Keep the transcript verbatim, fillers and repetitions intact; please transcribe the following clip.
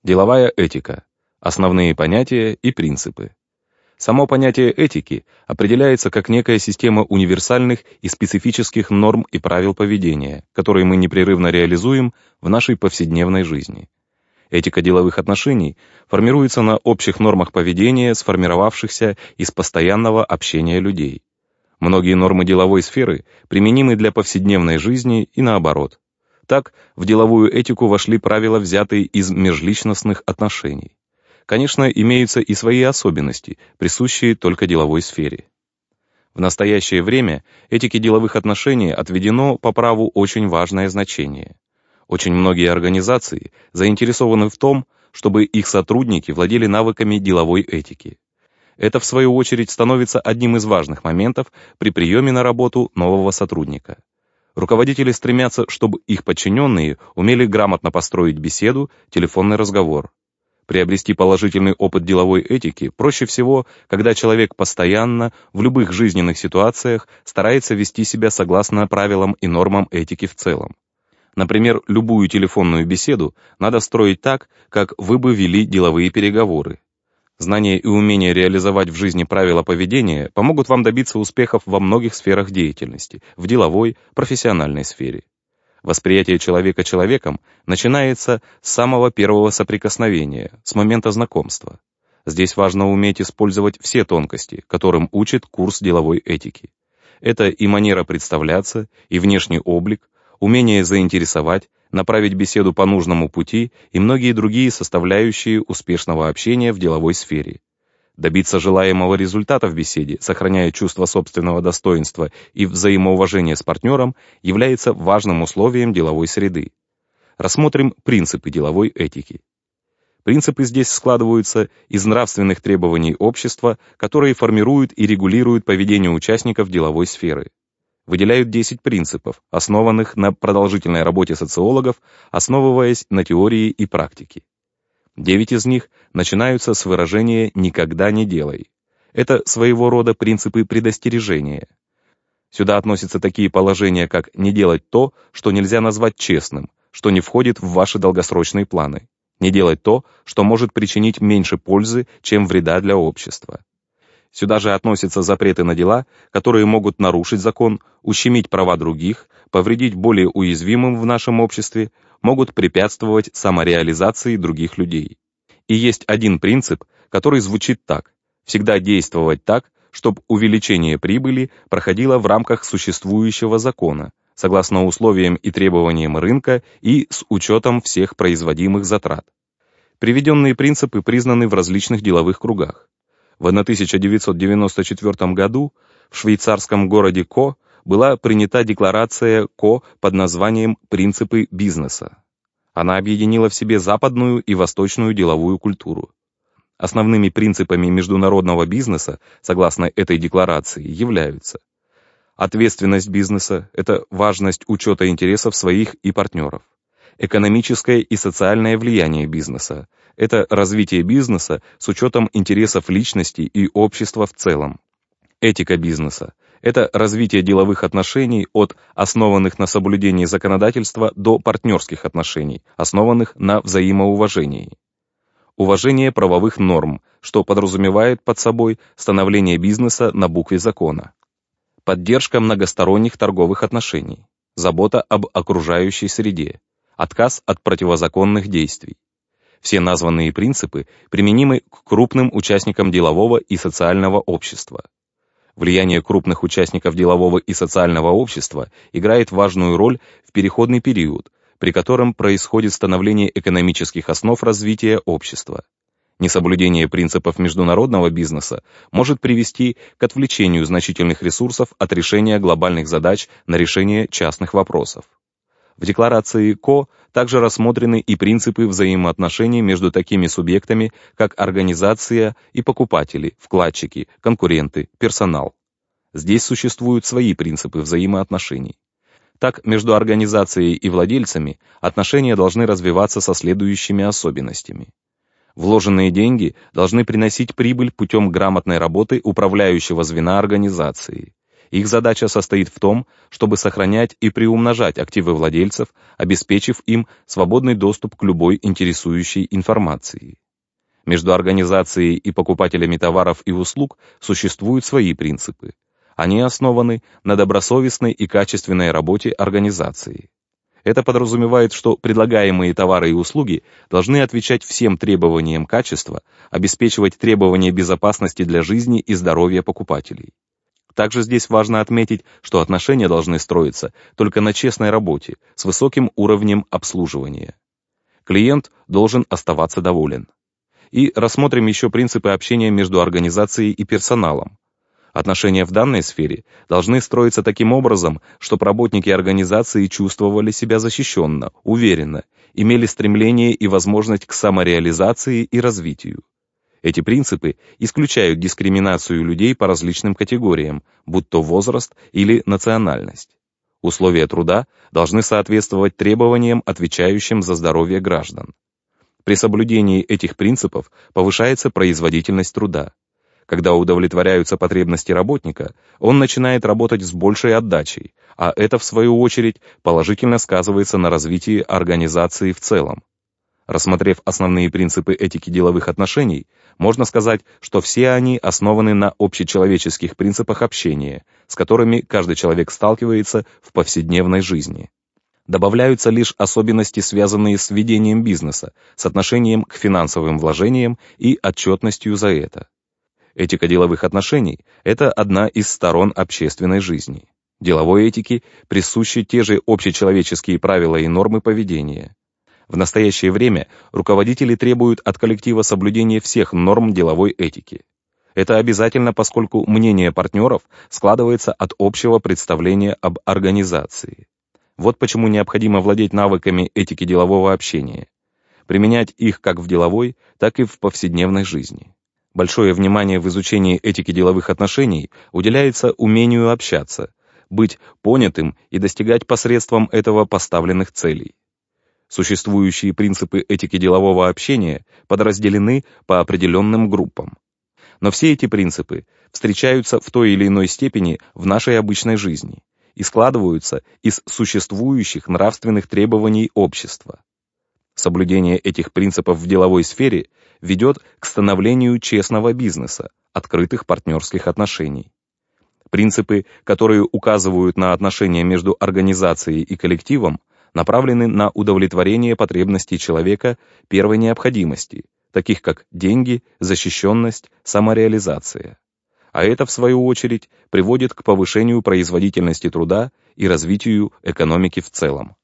Деловая этика. Основные понятия и принципы. Само понятие этики определяется как некая система универсальных и специфических норм и правил поведения, которые мы непрерывно реализуем в нашей повседневной жизни. Этика деловых отношений формируется на общих нормах поведения, сформировавшихся из постоянного общения людей. Многие нормы деловой сферы применимы для повседневной жизни и наоборот. Так, в деловую этику вошли правила, взятые из межличностных отношений. Конечно, имеются и свои особенности, присущие только деловой сфере. В настоящее время этике деловых отношений отведено по праву очень важное значение. Очень многие организации заинтересованы в том, чтобы их сотрудники владели навыками деловой этики. Это, в свою очередь, становится одним из важных моментов при приеме на работу нового сотрудника. Руководители стремятся, чтобы их подчиненные умели грамотно построить беседу, телефонный разговор. Приобрести положительный опыт деловой этики проще всего, когда человек постоянно, в любых жизненных ситуациях, старается вести себя согласно правилам и нормам этики в целом. Например, любую телефонную беседу надо строить так, как вы бы вели деловые переговоры. Знание и умение реализовать в жизни правила поведения помогут вам добиться успехов во многих сферах деятельности, в деловой, профессиональной сфере. Восприятие человека человеком начинается с самого первого соприкосновения, с момента знакомства. Здесь важно уметь использовать все тонкости, которым учит курс деловой этики. Это и манера представляться, и внешний облик, умение заинтересовать, направить беседу по нужному пути и многие другие составляющие успешного общения в деловой сфере. Добиться желаемого результата в беседе, сохраняя чувство собственного достоинства и взаимоуважение с партнером, является важным условием деловой среды. Рассмотрим принципы деловой этики. Принципы здесь складываются из нравственных требований общества, которые формируют и регулируют поведение участников деловой сферы. Выделяют десять принципов, основанных на продолжительной работе социологов, основываясь на теории и практике. Девять из них начинаются с выражения «никогда не делай». Это своего рода принципы предостережения. Сюда относятся такие положения, как не делать то, что нельзя назвать честным, что не входит в ваши долгосрочные планы, не делать то, что может причинить меньше пользы, чем вреда для общества. Сюда же относятся запреты на дела, которые могут нарушить закон, ущемить права других, повредить более уязвимым в нашем обществе, могут препятствовать самореализации других людей. И есть один принцип, который звучит так: всегда действовать так, чтобы увеличение прибыли проходило в рамках существующего закона, согласно условиям и требованиям рынка и с учетом всех производимых затрат. Приведенные принципы признаны в различных деловых кругах. В тысяча девятьсот девяносто четвёртом году в швейцарском городе Ко была принята декларация Ко под названием «Принципы бизнеса». Она объединила в себе западную и восточную деловую культуру. Основными принципами международного бизнеса, согласно этой декларации, являются: ответственность бизнеса – это важность учета интересов своих и партнеров. Экономическое и социальное влияние бизнеса – это развитие бизнеса с учетом интересов личности и общества в целом. Этика бизнеса – это развитие деловых отношений от основанных на соблюдении законодательства до партнерских отношений, основанных на взаимоуважении. Уважение правовых норм, что подразумевает под собой становление бизнеса на букве закона. Поддержка многосторонних торговых отношений. Забота об окружающей среде. Отказ от противозаконных действий. Все названные принципы применимы к крупным участникам делового и социального общества. Влияние крупных участников делового и социального общества играет важную роль в переходный период, при котором происходит становление экономических основ развития общества. Несоблюдение принципов международного бизнеса может привести к отвлечению значительных ресурсов от решения глобальных задач на решение частных вопросов. В декларации Ко также рассмотрены и принципы взаимоотношений между такими субъектами, как организация и покупатели, вкладчики, конкуренты, персонал. Здесь существуют свои принципы взаимоотношений. Так, между организацией и владельцами отношения должны развиваться со следующими особенностями. Вложенные деньги должны приносить прибыль путем грамотной работы управляющего звена организации. Их задача состоит в том, чтобы сохранять и приумножать активы владельцев, обеспечив им свободный доступ к любой интересующей информации. Между организацией и покупателями товаров и услуг существуют свои принципы. Они основаны на добросовестной и качественной работе организации. Это подразумевает, что предлагаемые товары и услуги должны отвечать всем требованиям качества, обеспечивать требования безопасности для жизни и здоровья покупателей. Также здесь важно отметить, что отношения должны строиться только на честной работе, с высоким уровнем обслуживания. Клиент должен оставаться доволен. И рассмотрим еще принципы общения между организацией и персоналом. Отношения в данной сфере должны строиться таким образом, чтобы работники организации чувствовали себя защищенно, уверенно, имели стремление и возможность к самореализации и развитию. Эти принципы исключают дискриминацию людей по различным категориям, будь то возраст или национальность. Условия труда должны соответствовать требованиям, отвечающим за здоровье граждан. При соблюдении этих принципов повышается производительность труда. Когда удовлетворяются потребности работника, он начинает работать с большей отдачей, а это, в свою очередь, положительно сказывается на развитии организации в целом. Рассмотрев основные принципы этики деловых отношений, можно сказать, что все они основаны на общечеловеческих принципах общения, с которыми каждый человек сталкивается в повседневной жизни. Добавляются лишь особенности, связанные с ведением бизнеса, с отношением к финансовым вложениям и отчетностью за это. Этика деловых отношений – это одна из сторон общественной жизни. Деловой этике присущи те же общечеловеческие правила и нормы поведения. В настоящее время руководители требуют от коллектива соблюдения всех норм деловой этики. Это обязательно, поскольку мнение партнеров складывается от общего представления об организации. Вот почему необходимо владеть навыками этики делового общения, применять их как в деловой, так и в повседневной жизни. Большое внимание в изучении этики деловых отношений уделяется умению общаться, быть понятым и достигать посредством этого поставленных целей. Существующие принципы этики делового общения подразделены по определенным группам. Но все эти принципы встречаются в той или иной степени в нашей обычной жизни и складываются из существующих нравственных требований общества. Соблюдение этих принципов в деловой сфере ведет к становлению честного бизнеса, открытых партнерских отношений. Принципы, которые указывают на отношения между организацией и коллективом, направлены на удовлетворение потребностей человека первой необходимости, таких как деньги, защищенность, самореализация. А это, в свою очередь, приводит к повышению производительности труда и развитию экономики в целом.